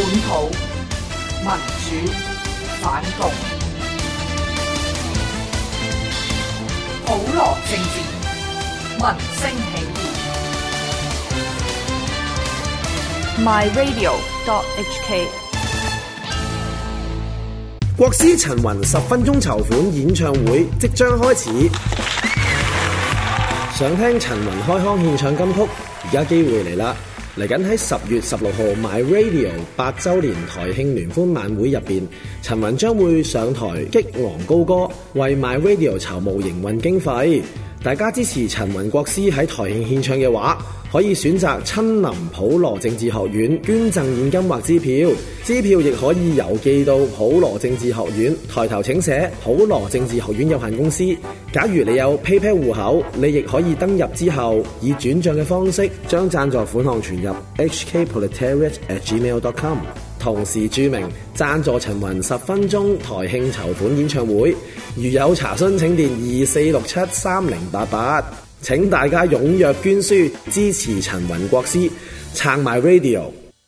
本土民主反共，普羅政治，民聲起義。 myradio.hk 國師陳雲10分鐘籌款演唱會即將開始，想聽陳雲開腔獻唱金曲，而家機會嚟啦！嚟緊喺10月16號 MyRadio 8週年台慶聯歡晚會入邊，陳雲將會上台激昂高歌，為 MyRadio 籌募營運經費。大家支持陳雲國師喺台慶獻唱嘅話，可以選擇親臨普羅政治學院捐贈現金或支票，支票亦可以郵寄到普羅政治學院，抬頭請寫普羅政治學院有限公司。假如你有 PayPal 戶口，你亦可以登入之後以轉賬嘅方式將贊助款項存入 hkproletariat@gmail.com， 同時注明贊助陳雲10分鐘台慶籌款演唱會。如有查詢請電24673088。請大家踴躍捐書支持陳雲國師，撐埋 Radio。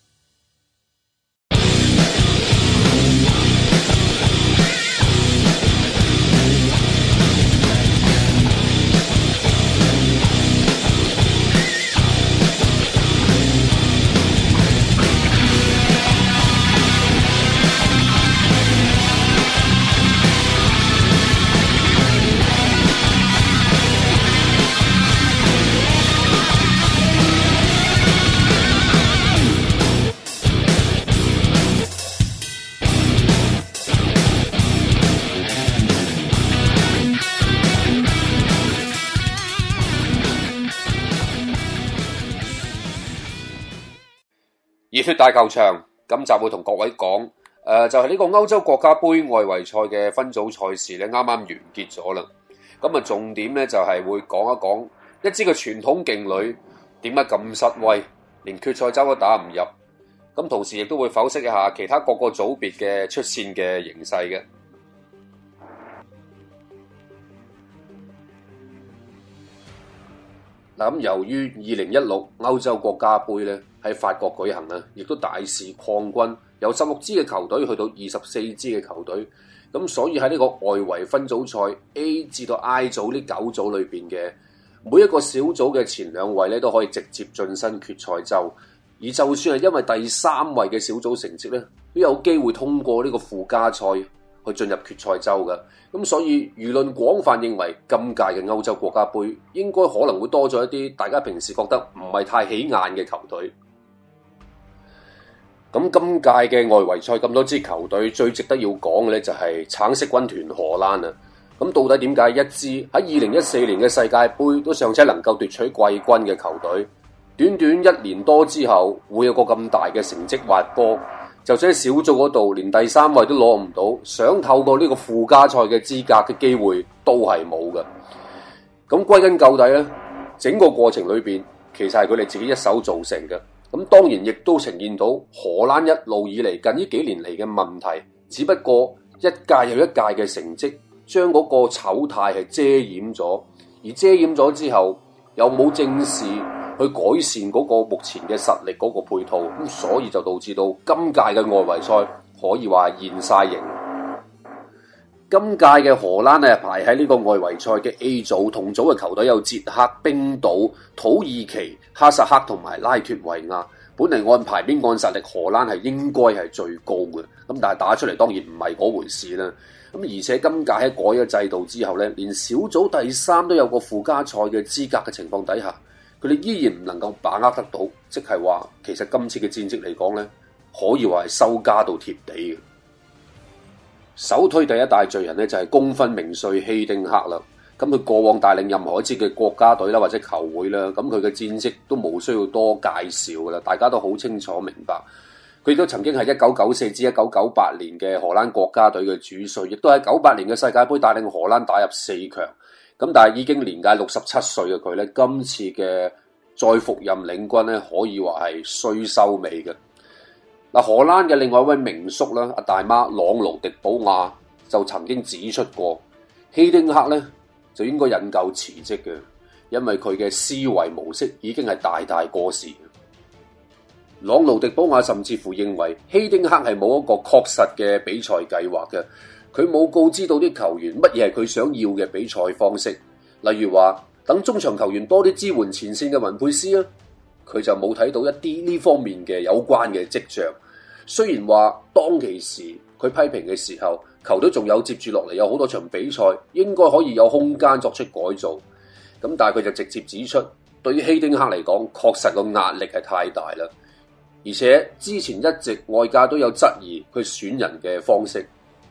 熱血大球場，今集會同各位講，就係呢個歐洲國家杯外圍賽嘅分組賽事咧，啱啱完結咗啦。咁啊，重點咧就係會講一講一支嘅傳統勁旅點解咁失威，連決賽周都打唔入。咁同時亦都會剖析一下其他各個組別嘅出線嘅形勢嘅。嗱，咁由於2016歐洲國家杯咧喺法國舉行啊，亦都大肆擴軍，由16支嘅球隊去到24支嘅球隊，咁所以喺呢個外圍分組賽 A 至到 I 組呢9組裏邊嘅每一個小組嘅前2位咧都可以直接晉身決賽周，而就算係因為第3位嘅小組成績咧，都有機會通過呢個附加賽去進入決賽周嘅。咁所以輿論廣泛認為今屆嘅歐洲國家杯應該可能會多咗一啲大家平時覺得唔係太起眼嘅球隊。咁今屆嘅外圍賽咁多支球隊，最值得要講嘅咧就係橙色軍團荷蘭啊！咁到底點解一支喺2014年嘅世界盃都尚且能夠奪取季軍嘅球隊，短短1年多之後會有個咁大嘅成績滑坡？就算喺小組嗰度連第3位都攞唔到，想透過呢個附加賽嘅資格嘅機會都係冇嘅。咁歸根究底咧，整個過程裏邊其實係佢哋自己一手造成嘅。咁當然亦都呈現到荷蘭一路以嚟近呢幾年嚟嘅問題，只不過一屆又一屆嘅成績將嗰個醜態係遮掩咗，而遮掩咗之後又冇正視去改善嗰個目前嘅實力嗰個配套，咁所以就導致到今屆嘅外圍賽可以話現晒形。今屆嘅荷蘭咧排喺呢個外圍賽嘅 A 組，同組嘅球隊有捷克、冰島、土耳其、哈薩克同埋拉脫維亞。本嚟按排邊按實力，荷蘭係應該係最高嘅，咁但係打出嚟當然唔係嗰回事啦。咁而且今屆喺改咗制度之後咧，連小組第3都有個附加賽嘅資格嘅情況底下，佢哋依然唔能夠把握得到，即係話其實今次嘅戰績嚟講咧，可以話係收家到貼地嘅。首推第一大罪人咧就係功勳名帥希丁克啦。咁佢過往帶領任何一支嘅國家隊啦或者球會啦，咁佢嘅戰績都冇需要多介紹噶啦，大家都好清楚明白。佢亦都曾經係1994至1998年嘅荷蘭國家隊嘅主帥，亦都喺98年嘅世界盃帶領荷蘭打入4強。咁但係已經年屆67歲嘅佢咧，今次嘅再復任領軍咧，可以話係衰收尾嘅。嗱，荷蘭嘅另外一位名宿啦，阿大媽朗奴迪保亞就曾經指出過，希丁克咧就應該引咎辭職嘅，因為佢嘅思維模式已經係大大過時。 朗奴迪保亞甚至乎認為希丁克係冇一個確實嘅比賽計劃嘅，佢冇告知到啲球員乜嘢係佢想要嘅比賽方式，例如話等中場球員多啲支援前線嘅雲佩斯啊，佢就冇睇到一啲呢方面嘅有關嘅跡象。雖然話當其時佢批評嘅時候，球隊仲有接住落嚟有好多場比賽應該可以有空間作出改造，咁但係佢就直接指出，對於希丁克嚟講，確實個壓力係太大啦。而且之前一直外界都有質疑佢選人嘅方式，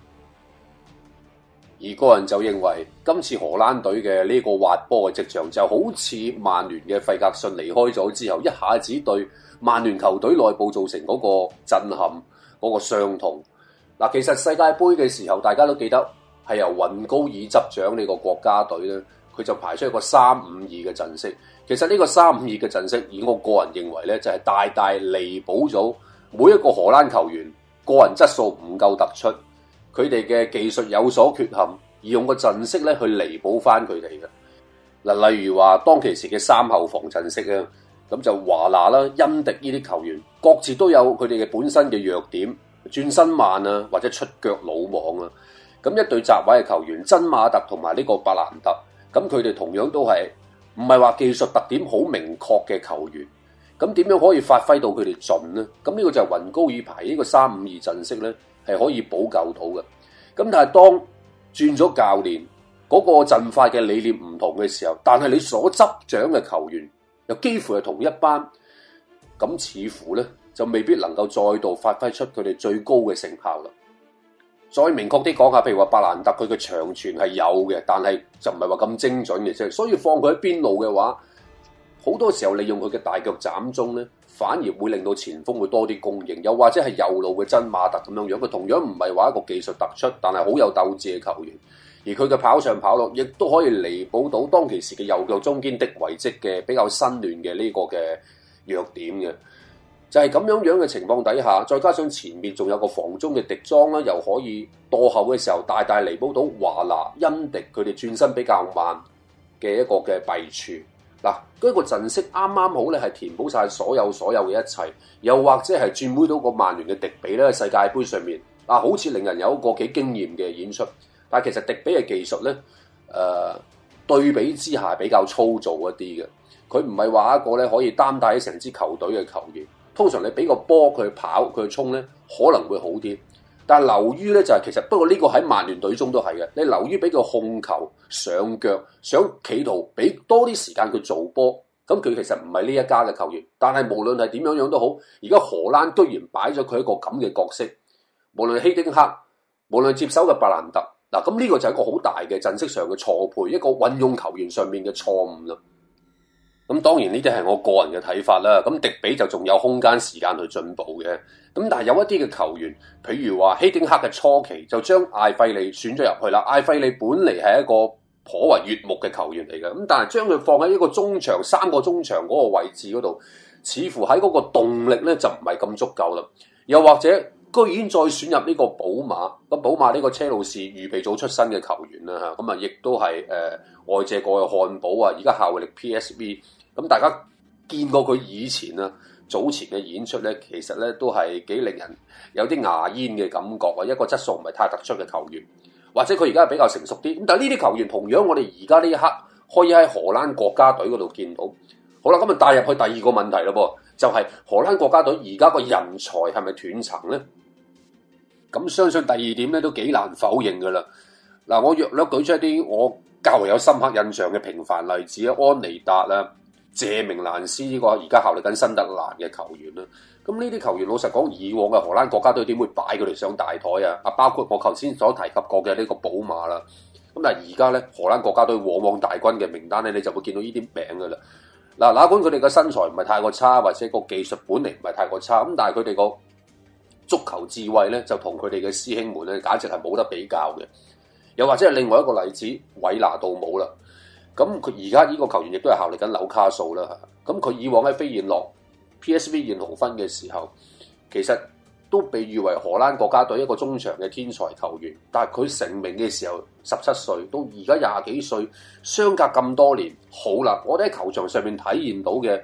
而個人就認為今次荷蘭隊嘅呢個滑波嘅跡象就好似曼聯嘅費格遜離開咗之後，一下子對曼聯球隊內部造成嗰個震撼、嗰個傷痛。嗱，其實世界盃嘅時候，大家都記得係由雲高爾執掌呢個國家隊咧，佢就排出一個3-5-2嘅陣式。其實呢個3-5-2嘅陣式，以我個人認為咧，就係大大彌補咗每一個荷蘭球員個人質素唔夠突出，佢哋嘅技術有所缺陷，而用個陣式咧去彌補翻佢哋嘅。嗱，例如話當其時嘅3後防陣式啊，咁就華拿啦、恩迪呢啲球員，各自都有佢哋嘅本身嘅弱點，轉身慢啊，或者出腳魯莽啊。咁一隊閘位嘅球員真馬特同埋呢個伯蘭特，咁佢哋同樣都係唔係話技術特點好明確嘅球員，咁點樣可以發揮到佢哋盡呢？咁呢個就係雲高爾排呢個3-5-2陣式咧，係可以補救到嘅。咁但係當轉咗教練，嗰個陣法嘅理念唔同嘅時候，但係你所執掌嘅球員又幾乎係同一班，咁似乎咧就未必能夠再度發揮出佢哋最高嘅成效啦。再明確啲講下，譬如話伯蘭特佢嘅長傳係有嘅，但係就唔係話咁精準嘅啫。所以放佢喺邊路嘅話，好多時候利用佢嘅大腳斬中咧，反而會令到前鋒會多啲供應。又或者係右路嘅真馬特咁樣樣，佢同樣唔係話一個技術突出，但係好有鬥志嘅球員。而佢嘅跑上跑落，亦都可以彌補到當其時嘅右腳中堅的遺跡嘅比較新亂嘅呢個嘅弱點嘅。就係咁樣樣嘅情況底下，再加上前面仲有個防中嘅迪莊啦，又可以墮後嘅時候大大彌補到華拿、恩迪佢哋轉身比較慢嘅一個嘅弊處。嗱，嗰個陣式啱啱好咧，係填補晒所有嘅一切，又或者係轉會到個曼聯嘅迪比咧，喺世界盃上面好似令人有一個幾驚豔嘅演出。但係其實迪比嘅技術咧，對比之下比較粗糙一啲嘅，佢唔係話一個咧可以擔帶起成支球隊嘅球員。通常你俾個波佢跑佢衝咧，可能會好啲。但係流於咧就係其實不過呢個喺曼聯隊中都係嘅。你流於俾佢控球上腳，想企圖俾多啲時間佢做波，咁佢其實唔係呢一家嘅球員。但係無論係點樣樣都好，而家荷蘭居然擺咗佢一個咁嘅角色，無論希丁克，無論接手嘅伯蘭特，嗱咁呢個就係一個好大嘅陣式上嘅錯配，一個運用球員上面嘅錯誤啦。咁當然呢啲係我個人嘅睇法啦。咁迪比就仲有空間時間去進步嘅。咁但係有一啲嘅球員，譬如話希丁克嘅初期就將艾費利選咗入去啦。艾費利本嚟係一個頗為悅目嘅球員嚟嘅，咁但係將佢放喺一個中場3個中場嗰個位置嗰度，似乎喺嗰個動力咧就唔係咁足夠啦。又或者居然再選入呢個寶馬，咁寶馬呢個車路士預備組出身嘅球員啦嚇，咁啊亦都係外借過去漢堡啊，而家效力 PSV。咁大家見過佢以前啊早前嘅演出咧，其實咧都係幾令人有啲牙煙嘅感覺啊！一個質素唔係太突出嘅球員，或者佢而家比較成熟啲。咁但係呢啲球員同樣我哋而家呢一刻可以喺荷蘭國家隊嗰度見到。好啦，咁啊帶入去第二個問題咯噃，就係荷蘭國家隊而家個人才係咪斷層咧？咁相信第二點咧都幾難否認噶啦。嗱，我略略舉出一啲我較為有深刻印象嘅平凡例子啊，安尼達啦。謝明蘭斯呢個而家效力緊新特蘭嘅球員啦，咁呢啲球員老實講，以往嘅荷蘭國家隊點會擺佢哋上大台啊？包括我頭先所提及過嘅呢個寶馬啦，咁但係而家咧荷蘭國家隊往往大軍嘅名單咧，你就會見到呢啲名噶啦。嗱，哪管佢哋嘅身材唔係太過差，或者個技術本嚟唔係太過差，咁但係佢哋個足球智慧咧，就同佢哋嘅師兄們咧，簡直係冇得比較嘅。又或者係另外一個例子，韋拿杜姆啦。咁佢而家呢個球員亦都係效力緊紐卡素啦嚇，咁佢以往喺飛燕諾 PSV 燕豪芬嘅時候，其實都被譽為荷蘭國家隊一個中場嘅天才球員，但係佢成名嘅時候17歲，到而家20幾歲，相隔咁多年，好啦，我哋喺球場上面體驗到嘅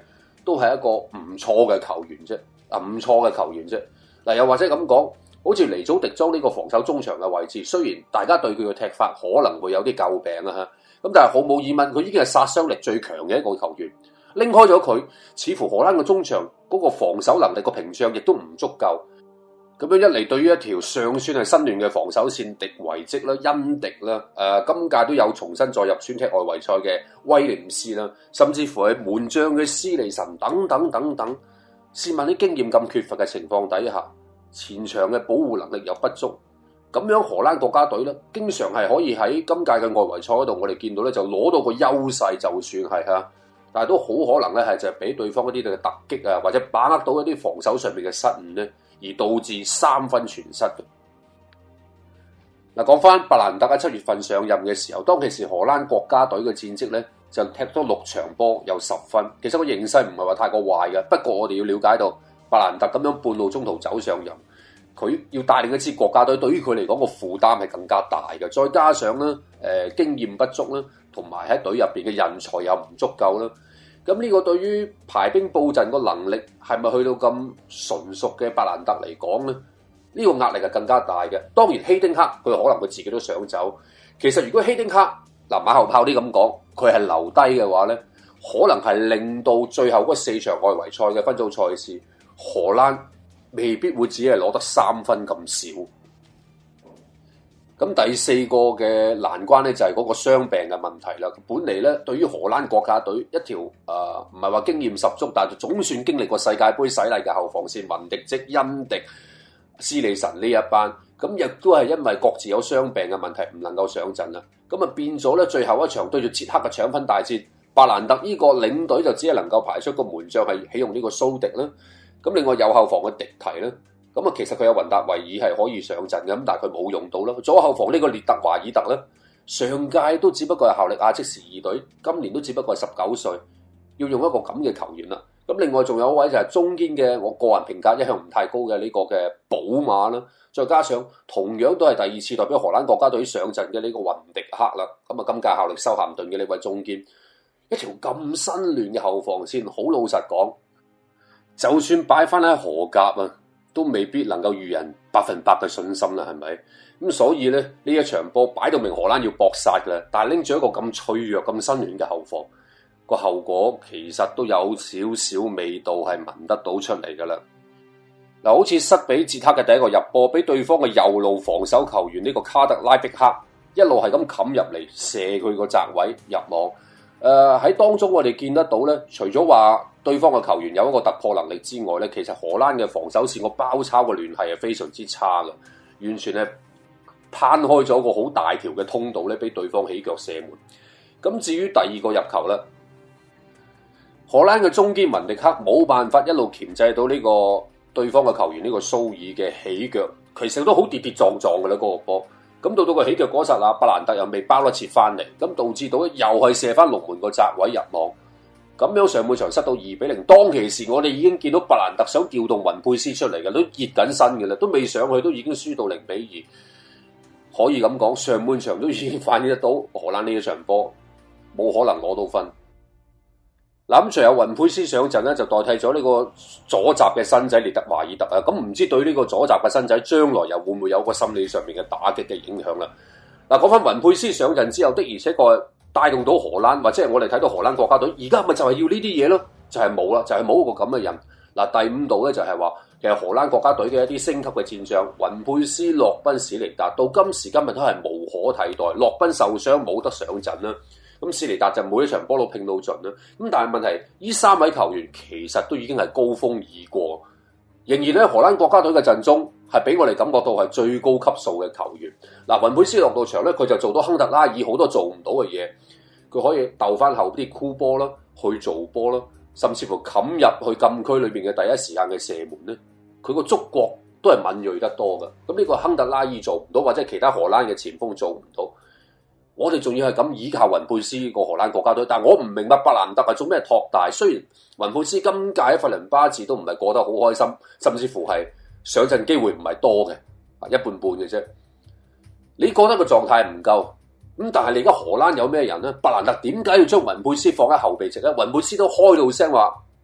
都係一個唔錯嘅球員啫，唔錯嘅球員啫。嗱，又或者咁講，好似尼祖迪莊呢個防守中場嘅位置，雖然大家對佢嘅踢法可能會有啲詬病啊嚇，咁但係毫無疑問，佢已經係殺傷力最強嘅一個球員。拎開咗佢，似乎荷蘭嘅中場嗰個防守能力個屏障亦都唔足夠。咁樣一嚟，對於一條尚算係新亂嘅防守線，迪維積啦、恩迪啦，今屆都有重新再入選踢外圍賽嘅威廉斯啦，甚至乎係門將嘅斯利臣等等等等。試問喺經驗咁缺乏嘅情況底下，前場嘅保護能力又不足，咁樣荷蘭國家隊咧，經常係可以喺今屆嘅外圍賽嗰度，我哋見到咧就攞到個優勢，就算係嚇，但係都好可能咧係就係俾對方一啲嘅突擊啊，或者把握到一啲防守上面嘅失誤咧，而導致3分全失嘅。嗱，講翻伯蘭特喺7月份上任嘅時候，當其時荷蘭國家隊嘅戰績咧就踢咗6場波，有10分。其實個形勢唔係話太過壞嘅，不過我哋要了解到伯蘭特咁樣半路中途走上任，佢要帶領一支國家隊，對於佢嚟講個負擔係更加大嘅。再加上咧經驗不足啦，同埋喺隊入邊嘅人才又唔足夠啦。咁呢個對於排兵布陣個能力係咪去到咁純熟嘅伯蘭特嚟講咧？呢個壓力係更加大嘅。當然希丁克佢可能佢自己都想走。其實如果希丁克馬後炮啲咁講，佢係留低嘅話咧，可能係令到最後嗰4場外圍賽嘅分組賽事，荷蘭未必會只係攞得3分咁少。咁第4個嘅難關咧就係嗰個傷病嘅問題啦。本嚟咧對於荷蘭國家隊一條唔係話經驗十足，但係總算經歷過世界盃洗禮嘅後防線，文迪積、恩迪、斯利臣呢一班，咁亦都係因為各自有傷病嘅問題唔能夠上陣啦。咁啊變咗咧最後一場對住捷克嘅搶分大戰，伯蘭特呢個領隊就只係能夠排出個門將係起用呢個蘇迪啦。咁另外右後防嘅迪提咧。咁啊，其實佢有雲達維爾係可以上陣嘅，咁但係佢冇用到啦。左後防呢個列特華爾特咧，上屆都只不過係效力亞積士2隊，今年都只不過係19歲，要用一個咁嘅球員啦。咁另外仲有一位就係中堅嘅，我個人評價一向唔太高嘅呢個嘅寶馬啦，再加上同樣都係第2次代表荷蘭國家隊上陣嘅呢個雲迪克啦。咁啊，今屆效力修咸頓嘅呢位中堅，一條咁新亂嘅後防線，好老實講，就算擺翻喺荷甲啊，都未必能夠予人100%嘅信心啦，係咪？咁所以咧呢一場波擺到明荷蘭要搏殺嘅啦，但係拎住一個咁脆弱、咁新亂嘅後防，個後果其實都有少少味道係聞得到出嚟噶啦。嗱，好似失俾捷克嘅第一個入波，俾對方嘅右路防守球員呢個卡特拉碧克一路係咁冚入嚟射佢個窄位入網。喺當中我哋見得到咧，除咗話對方嘅球員有一個突破能力之外咧，其實荷蘭嘅防守線個包抄嘅聯繫係非常之差嘅，完全係攤開咗個好大條嘅通道咧，俾對方起腳射門。咁至於第2個入球咧，荷蘭嘅中堅文迪克冇辦法一路鉗制到呢個對方嘅球員呢個蘇爾嘅起腳，其實都好跌跌撞撞嘅啦嗰個波。咁到個起腳嗰剎那，伯蘭特又未包得切翻嚟，咁導致到又係射翻龍門個窄位入網。咁樣上半場失到2-0，當其時我哋已經見到伯蘭特想調動雲佩斯出嚟嘅，都熱緊身嘅啦，都未上去都已經輸到0-2。可以咁講，上半場都已經反映得到荷蘭呢一場波冇可能攞到分。嗱，咁隨後雲佩斯上陣咧，就代替咗呢個左閘嘅新仔列特華爾特啊。咁唔知對呢個左閘嘅新仔將來又會唔會有個心理上面嘅打擊嘅影響啦？嗱，講翻雲佩斯上陣之後的而且確帶動到荷蘭，或者係我哋睇到荷蘭國家隊而家咪就係要呢啲嘢咯，就係冇啦，就係冇一個咁嘅人。嗱，第5度咧就係話，其實荷蘭國家隊嘅一啲升級嘅戰將，雲佩斯、洛賓、史尼達到今時今日都係無可替代。洛賓受傷冇得上陣啦。咁史尼達就每一場波都拼到盡啦，咁但係問題，呢3位球員其實都已經係高峰已過，仍然咧荷蘭國家隊嘅陣中係俾我哋感覺到係最高級數嘅球員。嗱，雲佩斯落到場咧，佢就做到亨特拉爾好多做唔到嘅嘢，佢可以鬥翻後啲箍波啦，去做波啦，甚至乎冚入去禁區裏邊嘅第一時間嘅射門咧，佢個觸覺都係敏鋭得多嘅。咁呢個亨特拉爾做唔到，或者其他荷蘭嘅前鋒做唔到。我哋仲要係咁依靠雲佩斯個荷蘭國家隊，但係我唔明白伯蘭特係做咩托大。雖然雲佩斯今屆喺費倫巴治都唔係過得好開心，甚至乎係上陣機會唔係多嘅，一半半嘅啫。你覺得個狀態唔夠，咁但係你而家荷蘭有咩人咧？伯蘭特點解要將雲佩斯放喺後備席咧？雲佩斯都開到聲話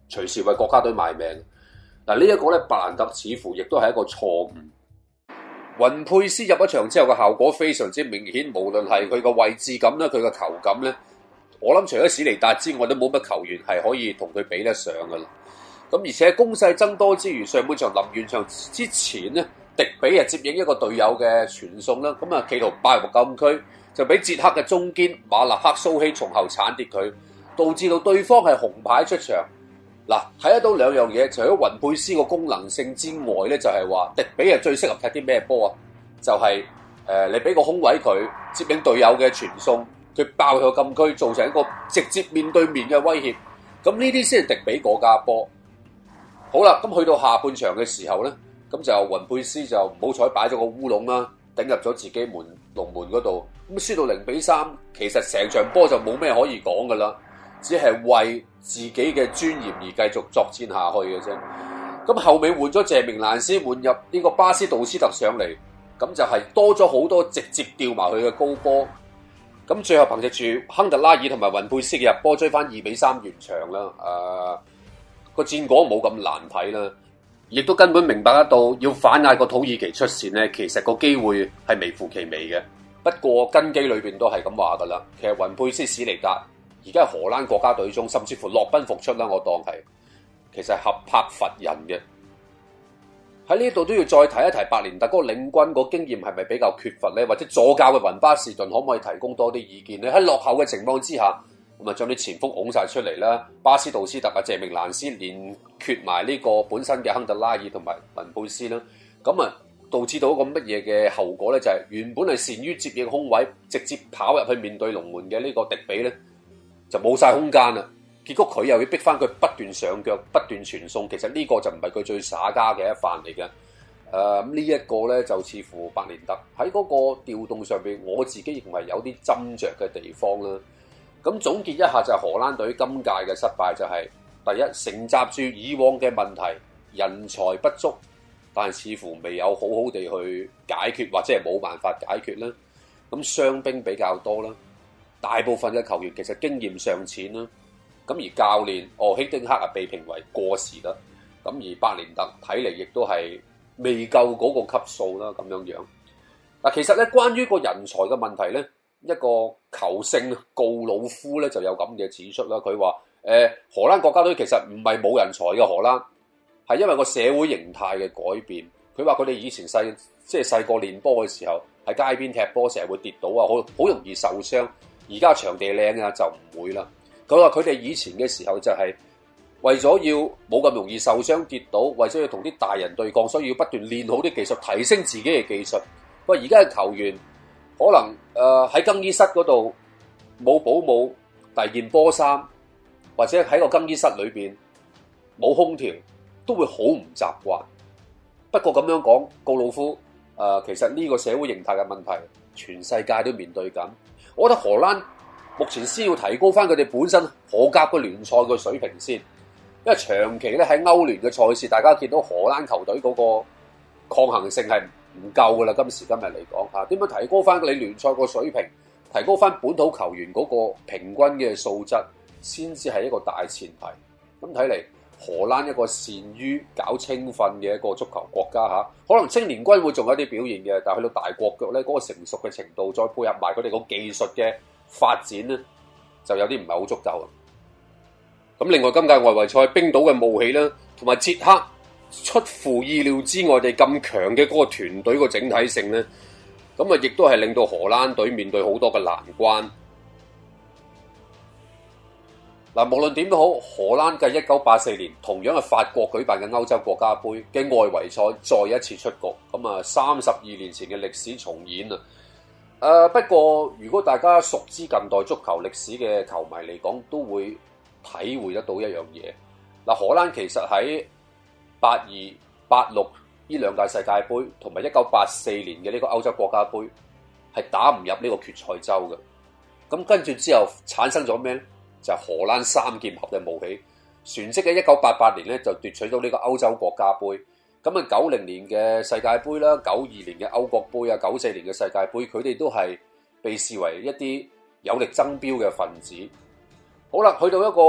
隨時為國家隊賣命。嗱，呢一個咧，白蘭特似乎亦都係一個錯誤。雲佩斯入咗場之後嘅效果非常之明顯，無論係佢個位置感啦，佢個球感咧，我諗除咗史尼達之外，都冇乜球員係可以同佢比得上噶啦。咁而且攻勢增多之餘，上半場臨完場之前咧，迪比接應一個隊友嘅傳送啦，咁企圖霸入禁區，就俾捷克嘅中堅馬勒克蘇希從後鏟跌佢，導致到對方係紅牌出場。嗱，睇得到兩樣嘢，除咗雲佩斯個功能性之外咧，就係話迪比最適合踢啲咩波啊？就係你俾個空位佢接應隊友嘅傳送，佢爆佢個禁區，造成一個直接面對面嘅威脅。咁呢啲先係迪比嗰家波。好啦，咁去到下半場嘅時候咧，咁就雲佩斯就唔好彩擺咗個烏龍啦，頂入咗自己龍門嗰度，咁輸到0-3。其實成場波就冇咩可以講噶啦，只係為自己嘅尊嚴而繼續作戰下去嘅啫。咁後尾換咗謝明蘭斯，換入呢個巴斯杜斯特上嚟，咁就係多咗好多直接吊埋佢嘅高波。咁最後憑借住亨特拉爾同埋雲佩斯嘅入波，追翻2-3完場啦。個戰果冇咁難睇啦，亦都根本明白得到要反壓個土耳其出線呢，其實個機會係微乎其微嘅。不過根基裏邊都係咁話噶啦，其實雲佩斯、史尼達而家係荷蘭國家隊中，甚至乎洛賓復出啦，我當係其實係合拍乏人嘅。喺呢度都要再提一提白連特嗰個領軍個經驗係咪比較缺乏呢？或者助教嘅雲巴士頓可唔可以提供多啲意見呢？喺落後嘅情況之下，咁將啲前鋒拱晒出嚟啦，巴斯杜斯特謝明蘭斯連缺埋呢個本身嘅亨特拉爾同埋雲佩斯啦，咁導致到一個乜嘢嘅後果呢？就係原本係善於接應空位，直接跑入去面對龍門嘅呢個迪比呢，就冇晒空間啦。結果佢又要逼翻佢不斷上腳、不斷傳送，其實呢個就唔係佢最耍家嘅一範嚟嘅。呢一個呢，就似乎白連特喺嗰個調動上邊，我自己認為有啲斟酌嘅地方啦。咁總結一下就係荷蘭隊今屆嘅失敗就係、第一，承襲住以往嘅問題，人才不足，但似乎未有好好地去解決，或者係冇辦法解決啦。咁傷兵比較多啦，大部分嘅球員其實經驗尚淺啦。咁而教練希丁克被評為過時啦。咁而白連特睇嚟亦都係未夠嗰個級數啦，咁樣樣。嗱，其實咧關於個人才嘅問題咧，一個球聖告魯夫咧就有咁嘅指出啦。佢話荷蘭國家隊其實唔係冇人才嘅，荷蘭係因為個社會形態嘅改變。佢話佢哋以前細個練波嘅時候喺街邊踢波，成日會跌倒啊，好容易受傷。而家場地靚啊，就唔會啦。佢話佢哋以前嘅時候就係為咗要冇咁容易受傷跌倒，為咗要同啲大人對抗，所以要不斷練好啲技術，提升自己嘅技術。喂，而家嘅球員可能喺更衣室嗰度冇保姆遞件波衫，或者喺個更衣室裏邊冇空調，都會好唔習慣。不過咁樣講，告魯夫其實呢個社會形態嘅問題，全世界都面對緊。我覺得荷蘭目前先要提高翻佢哋本身荷甲嘅聯賽嘅水平先，因為長期咧喺歐聯嘅賽事，大家見到荷蘭球隊嗰個抗衡性係唔夠噶啦。今時今日嚟講嚇，點樣提高翻你聯賽個水平，提高翻本土球員嗰個平均嘅素質，先至係一個大前提。咁睇嚟，荷蘭一個善於搞青訓嘅一個足球國家嚇，可能青年軍會仲有啲表現嘅，但係去到大國腳咧，嗰個成熟嘅程度，再配合埋佢哋個技術嘅發展咧，就有啲唔係好足夠。咁另外今屆外圍賽，冰島嘅冒起啦，同埋捷克出乎意料之外地咁強嘅嗰個團隊個整體性咧，咁亦都係令到荷蘭隊面對好多嘅難關。嗱，無論點都好，荷蘭繼1984年同樣係法國舉辦嘅歐洲國家杯嘅外圍賽再一次出局，咁32年前嘅歷史重演啊！不過如果大家熟知近代足球歷史嘅球迷嚟講，都會體會得到一樣嘢。嗱，荷蘭其實喺82、86呢兩屆世界盃同埋1984年嘅呢個歐洲國家杯係打唔入呢個決賽周嘅。咁跟住之後產生咗咩咧？就係荷蘭三劍俠嘅冒起，旋即嘅1988年咧就奪取到呢個歐洲國家杯。咁90年嘅世界盃啦，92年嘅歐國杯啊，94年嘅世界盃，佢哋都係被視為一啲有力爭標嘅分子。好啦，去到一個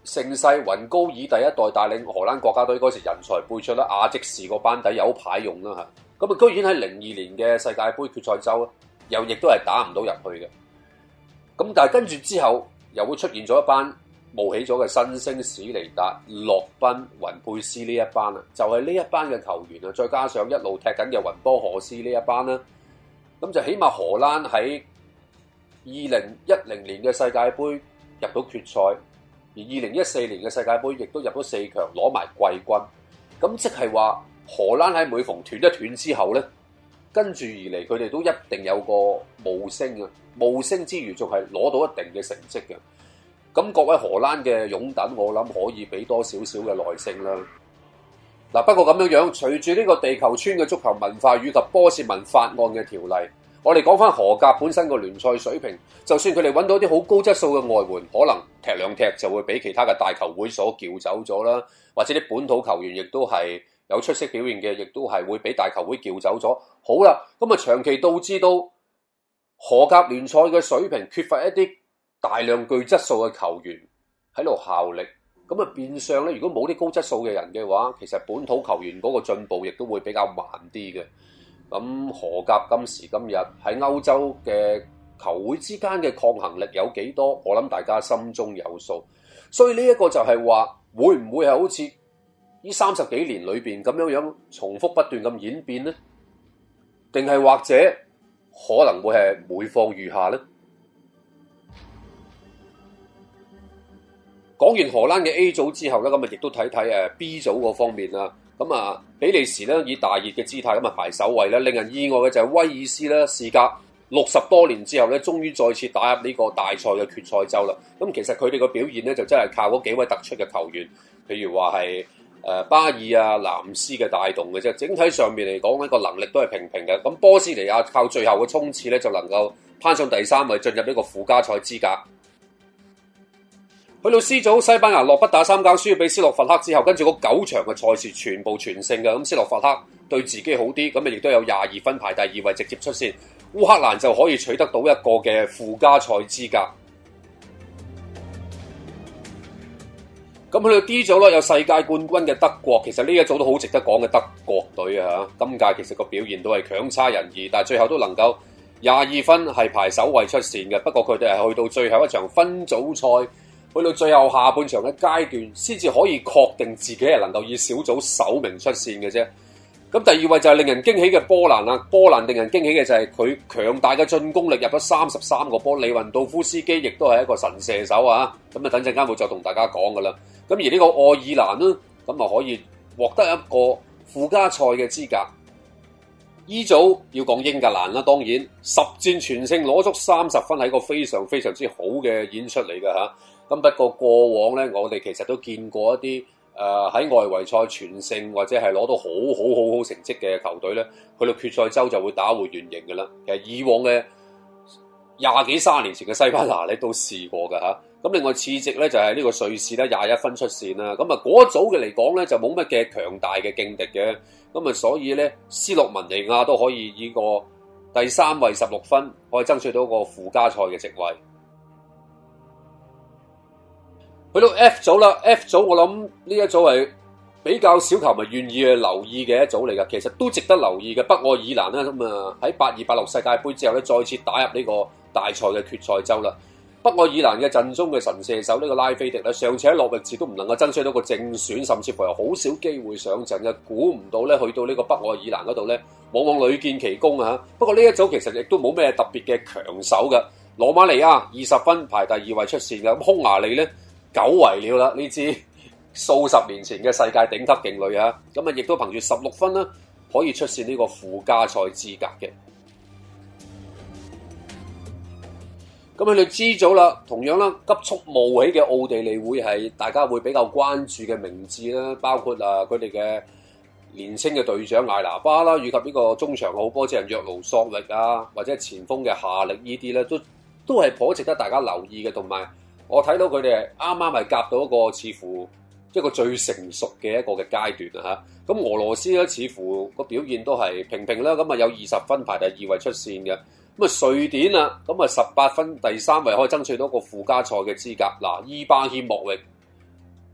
盛世雲高爾第一代帶領荷蘭國家隊嗰時人才輩出啦，亞積士個班底有排用啦嚇，咁啊居然喺02年嘅世界盃決賽周又亦都係打唔到入去嘅。咁但係跟住之後又會出現咗一班冒起咗嘅新星史尼達、洛賓、雲佩斯呢一班啊，就係呢一班嘅球員啊，再加上一路踢緊嘅雲波荷斯呢一班啦，咁就起碼荷蘭喺2010年嘅世界盃入到決賽，而2014年嘅世界盃亦都入到4強攞埋季軍。咁即係話荷蘭喺每逢斷一斷之後呢，跟住而嚟佢哋都一定有個冒升啊！冒升之餘仲係攞到一定嘅成績嘅。咁各位荷蘭嘅擁躉，我諗可以俾多少少嘅耐性啦。嗱，不過咁樣隨住呢個地球村嘅足球文化與及波士文法案嘅條例，我哋講翻荷甲本身個聯賽水平，就算佢哋揾到啲好高質素嘅外援，可能踢兩踢就會俾其他嘅大球會所叫走咗啦，或者啲本土球員亦都係有出色表現嘅，亦都係會俾大球會叫走咗。好啦，咁啊長期導致到荷甲聯賽嘅水平缺乏一啲大量具質素嘅球員喺度效力，咁啊變相咧，如果冇啲高質素嘅人嘅話，其實本土球員嗰個進步亦都會比較慢啲嘅。咁荷甲今時今日喺歐洲嘅球會之間嘅抗衡力有幾多？我諗大家心中有數。所以呢一個就係話，會唔會係好似呢30幾年裏邊咁樣重複不斷咁演變呢？定係或者可能會係每況愈下呢？講完荷蘭嘅 A 組之後咧，咁啊亦都睇睇B 組嗰方面啦。咁啊，比利時咧以大熱嘅姿態咁啊排首位咧，令人意外嘅就係威爾斯咧，事隔60多年之後咧，終於再次打入呢個大賽嘅決賽周啦。咁其實佢哋個表現咧就真係靠嗰幾位突出嘅球員，譬如話係巴爾啊、藍斯嘅帶動嘅啫。整體上面嚟講呢個能力都係平平嘅。咁波斯尼亞靠最後嘅衝刺咧，就能夠攀上第3位，進入呢個附加賽資格。去到 C 組，西班牙落筆打3交輸俾斯洛伐克之後，跟住嗰9場嘅賽事全部全勝嘅。咁斯洛伐克對自己好啲，咁亦都有22分排第2位直接出線。烏克蘭就可以取得到一個嘅附加賽資格。咁去到 D 組啦，有世界冠軍嘅德國，其實呢一組都好值得講嘅德國隊啊！今屆其實個表現都係強差人意，但係最後都能夠22分係排首位出線嘅。不過佢哋係去到最後一場分組賽。去到最後下半場嘅階段，先至可以確定自己係能夠以小組首名出線嘅啫。咁第2位就係令人驚喜嘅波蘭啦。波蘭令人驚喜嘅就係佢強大嘅進攻力，入咗33個波。李雲道夫斯基亦都係一個神射手啊！咁啊，等陣間會再同大家講噶啦。咁而呢個愛爾蘭呢，咁啊可以獲得一個附加賽嘅資格。E 組要講英格蘭啦，當然10戰全勝，攞足30分，係一個非常非常之好嘅演出嚟嘅嚇。咁不過過往咧，我哋其實都見過一啲喺外圍賽全勝或者係攞到好成績嘅球隊咧，去到決賽周就會打回原形嘅啦。其實以往嘅20幾30年前嘅西班牙咧都試過嘅嚇。咁另外次席咧就係呢個瑞士咧21分出線啦。咁啊嗰一組嘅嚟講咧就冇乜嘅強大嘅勁敵嘅。咁啊所以咧斯洛文尼亞都可以以個第3位16分可以爭取到一個附加賽嘅席位。去到 F 組啦 ，F 組我諗呢一組係比較少球迷願意去留意嘅一組嚟㗎，其實都值得留意嘅。北愛爾蘭啦，咁啊喺82、86世界盃之後咧，再次打入呢個大賽嘅決賽周啦。北愛爾蘭嘅陣中嘅神射手呢個拉菲迪咧，上次喺諾域治都唔能夠爭取到個正選，甚至乎有好少機會上陣嘅，估唔到咧去到呢個北愛爾蘭嗰度咧，往往屢見奇功啊！不過呢一組其實亦都冇咩特別嘅強手嘅。羅馬尼亞20分排第2位出線嘅，咁匈牙利咧久違了啦，呢支數十年前嘅世界頂級勁旅啊，咁啊亦都憑住16分啦，可以出線呢個附加賽資格嘅。咁去到 G 組啦，同樣啦，急速冒起嘅奧地利會係大家會比較關注嘅名字啦，包括佢哋嘅年青嘅隊長艾拿巴啦，以及呢個中場好波子人約盧索力啊，或者前鋒嘅夏力呢啲咧，都係頗值得大家留意嘅。同埋我睇到佢哋啱啱係夾到一個似乎一個最成熟嘅一個嘅階段啊嚇。咁俄羅斯咧似乎個表現都係平平啦，咁啊有20分排第2位出線嘅。咁啊瑞典啊，咁啊18分第3位可以爭取到一個附加賽嘅資格。嗱，伊巴謙莫域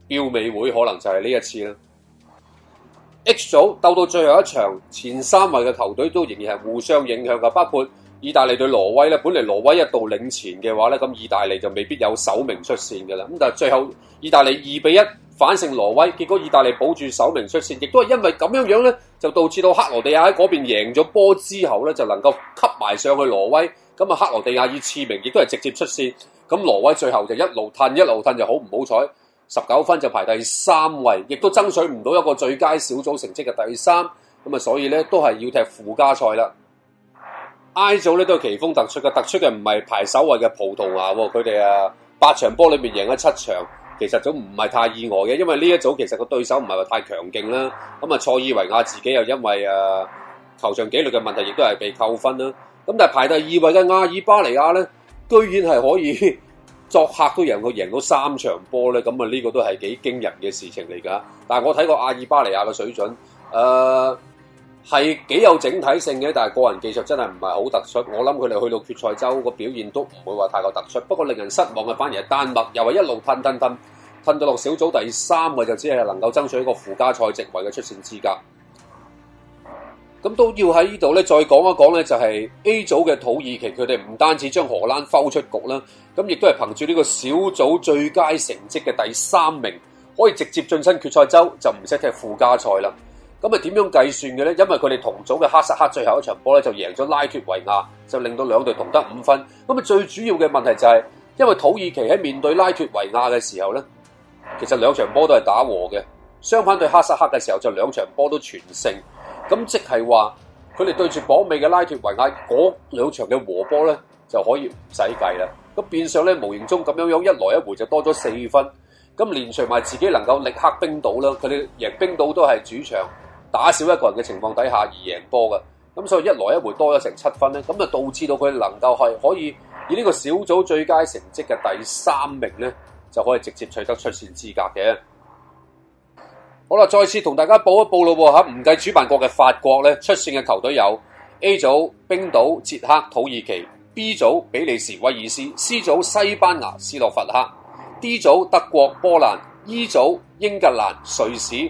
標尾會可能就係呢一次啦。H 組鬥到最後一場，前3位嘅球隊都仍然係互相影響㗎，包括意大利對挪威咧。本嚟挪威一度領前嘅話咧，咁意大利就未必有首名出線㗎啦。咁但係最後意大利2-1反勝挪威，結果意大利保住首名出線，亦都係因為咁樣咧，就導致到克羅地亞喺嗰邊贏咗波之後咧，就能夠吸埋上去挪威。咁啊，克羅地亞以次名，亦都係直接出線。咁挪威最後就一路褪，就好唔好彩。19分就排第3位，亦都爭取唔到一個最佳小組成績嘅第3，咁啊，所以咧都係要踢附加賽啦。I 組咧都係奇峰突出嘅唔係排首位嘅葡萄牙，佢哋8場波裏面贏咗7場，其實都唔係太意外嘅，因為呢一組其實個對手唔係話太強勁啦。咁啊，塞爾維亞自己又因為球場紀律嘅問題，亦都係被扣分啦。咁但係排第2位嘅阿爾巴尼亞咧，居然係可以作客都贏到3場波咧，咁啊呢個都係幾驚人嘅事情嚟㗎。但係我睇過阿爾巴尼亞嘅水準，係幾有整體性嘅，但係個人技術真係唔係好突出。我諗佢哋去到決賽周個表現都唔會話太過突出。不過令人失望嘅反而係丹麥，又係一路褪到落小組第3位，就只係能夠爭取一個附加賽席位嘅出線資格。咁都要喺呢度咧，再講一講咧，就係 A 組嘅土耳其，佢哋唔單止將荷蘭拋出局啦，咁亦都係憑住呢個小組最佳成績嘅第3名，可以直接晉身決賽周，就唔使踢附加賽啦。咁啊點樣計算嘅咧？因為佢哋同組嘅哈薩克最後一場波咧就贏咗拉脫維亞，就令到兩隊同得5分。咁啊最主要嘅問題就係，因為土耳其喺面對拉脫維亞嘅時候咧，其實2場波都係打和嘅，相反對哈薩克嘅時候就2場波都全勝。咁即係話，佢哋對住榜尾嘅拉脫維亞嗰2場嘅和波咧，就可以唔使計啦。咁變相咧，無形中咁樣一來一回就多咗4分。咁連隨埋自己能夠力克冰島啦，佢哋贏冰島都係主場打少一個人嘅情況底下而贏波嘅。咁所以一來一回多咗成7分咧，咁就導致到佢能夠係可以以呢個小組最佳成績嘅第3名咧，就可以直接取得出線資格嘅。好啦，再次同大家報一報咯喎，唔計主辦國嘅法國咧，出線嘅球隊有 A 組冰島、捷克、土耳其 ；B 組比利時、威爾斯 ；C 組西班牙、斯洛伐克 ；D 組德國、波蘭 ；E 組英格蘭、瑞士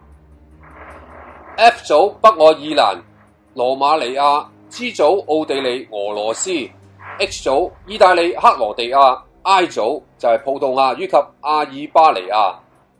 ；F 組北愛爾蘭、羅馬尼亞 ；G 組奧地利、俄羅斯 ；H 組意大利、克羅地亞 ；I 組就係葡萄牙以及阿爾巴尼亞。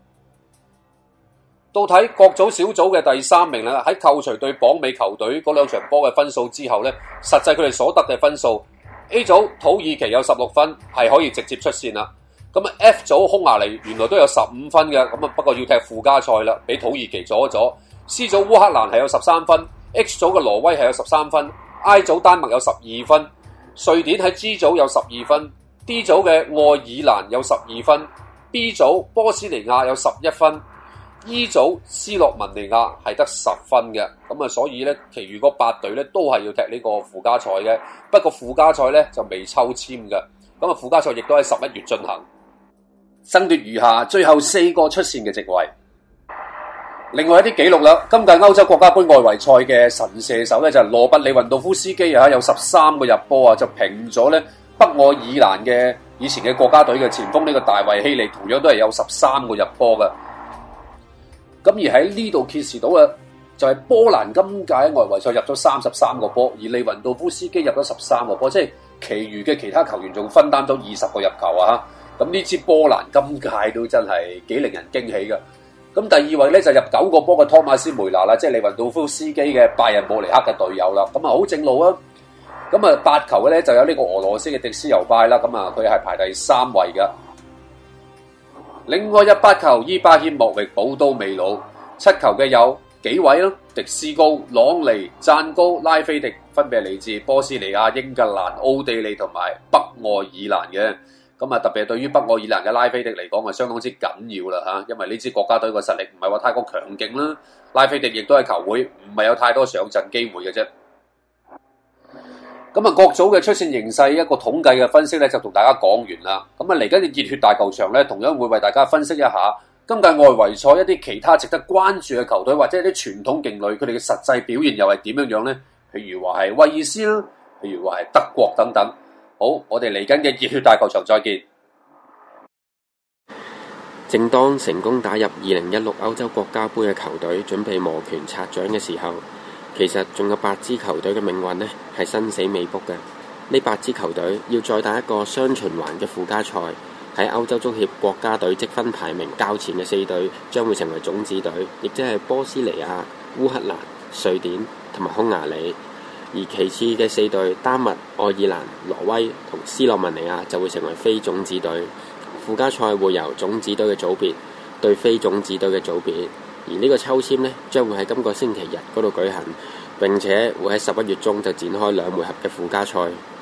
到睇各組小組嘅第3名啦，喺扣除對榜尾球隊嗰2場波嘅分數之後咧，實際佢哋所得嘅分數 A 組土耳其有16分，係可以直接出線啦。咁啊 F 組匈牙利原來都有15分嘅，咁啊不過要踢附加賽啦，俾土耳其阻咗。C 組烏克蘭係有13分 ，H 組嘅挪威係有13分 ，I 組丹麥有12分，瑞典喺 G 組有12分 ，D 組嘅愛爾蘭有12分 ，B 組波斯尼亞有11分。E 組斯洛文尼亞係得10分嘅，咁啊所以咧，其餘嗰8隊咧都係要踢呢個附加賽嘅。不過附加賽咧就未抽籤嘅，咁啊附加賽亦都喺11月進行，爭奪餘下最後4個出線嘅席位。另外一啲紀錄啦，今屆歐洲國家盃外圍賽嘅神射手咧就係羅拔利雲道夫斯基有13個入波啊，就平咗咧北愛爾蘭嘅以前嘅國家隊嘅前鋒呢個大衛希利，同樣都係有13個入波嘅。咁而喺呢度揭示到嘅就係波蘭今屆喺外圍賽入咗33個波，而利雲道夫斯基入咗13個波，即係其餘嘅其他球員仲分擔咗20個入球啊！咁呢支波蘭今屆都真係幾令人驚喜嘅。咁第2位咧就入9個波嘅湯馬斯梅拿啦，即係利雲道夫斯基嘅拜仁慕尼黑嘅隊友啦。咁啊好正路啊！咁啊8球嘅咧就有呢個俄羅斯嘅迪斯尤拜啦，咁啊佢係排第3位嘅。另外入8球伊巴謙莫域、保都美魯，7球嘅有幾位咯？迪斯高、朗尼、贊高、拉菲迪，分別嚟自波斯尼亞、英格蘭、奧地利同埋北愛爾蘭嘅。咁啊，特別係對於北愛爾蘭嘅拉菲迪嚟講，係相當之緊要啦嚇，因為呢支國家隊個實力唔係話太過強勁啦。拉菲迪亦都係球會唔係有太多上陣機會嘅啫。咁啊，各組嘅出線形勢一個統計嘅分析咧，就同大家講完啦。咁啊，嚟緊嘅熱血大球場咧，同樣會為大家分析一下今屆外圍賽一啲其他值得關注嘅球隊，或者一啲傳統勁旅，佢哋嘅實際表現又係點樣樣咧？譬如話係威爾斯啦，譬如話係德國等等。好，我哋嚟緊嘅熱血大球場再見。 正當成功打入2016歐洲國家杯嘅球隊準備摩拳擦掌嘅時候，其實仲有8支球隊嘅命運呢係生死未卜嘅。呢8支球隊要再打一個雙循環嘅附加賽，喺歐洲足協國家隊積分排名較前嘅4隊將會成為種子隊，亦即係波斯尼亞、烏克蘭、瑞典同埋匈牙利。而其次嘅4隊丹麥、愛爾蘭、挪威同斯洛文尼亞就會成為非種子隊。附加賽會由種子隊嘅組別對非種子隊嘅組別，而呢個抽籤呢將會喺今個星期日嗰度舉行，並且會喺11月中就展開2回合嘅附加賽。